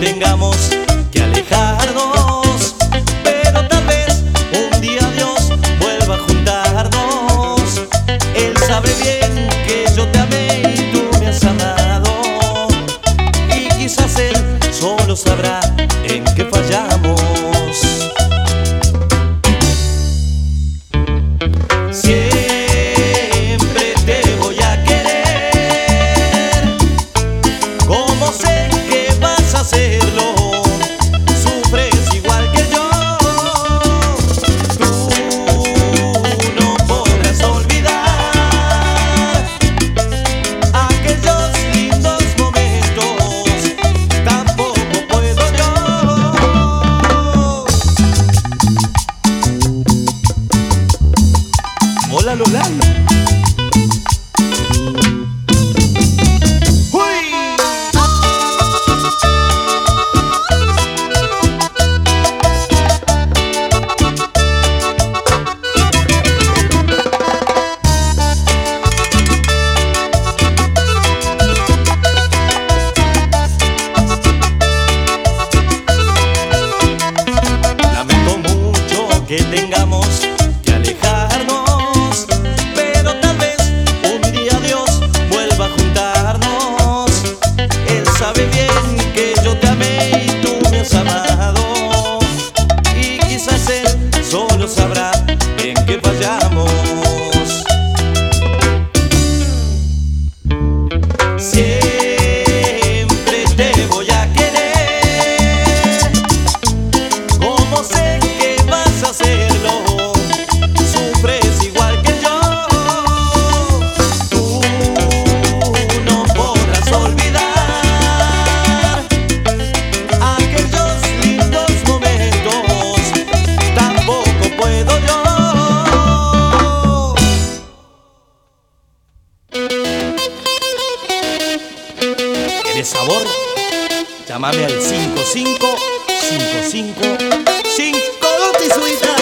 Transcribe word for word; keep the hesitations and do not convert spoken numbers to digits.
tengamos que alejarnos, pero tal vez un día Dios vuelva a juntarnos. Él sabe bien que yo te amé y tú me has amado, y quizás Él solo sabrá en qué fallamos. Siempre te voy a querer, como sé que vas a hacerlo. Sufres igual que yo, tú no podrás olvidar aquellos lindos momentos, tampoco puedo yo. Hola Lola. Lamento mucho que tengamos que alejarnos, pero tal vez un día Dios vuelva a juntarnos. Él sabe bien que yo te amé y tú me has amado, y quizás Él solo sabrá en qué fallamos. Siempre te voy a querer, como sé que vas a hacerlo. Sufres igual que yo, tú no podrás olvidar aquellos lindos momentos, tampoco puedo yo. ¿Quieres sabor? Llámame al cinco cinco cinco cinco cinco. Cinco Tutti Suite.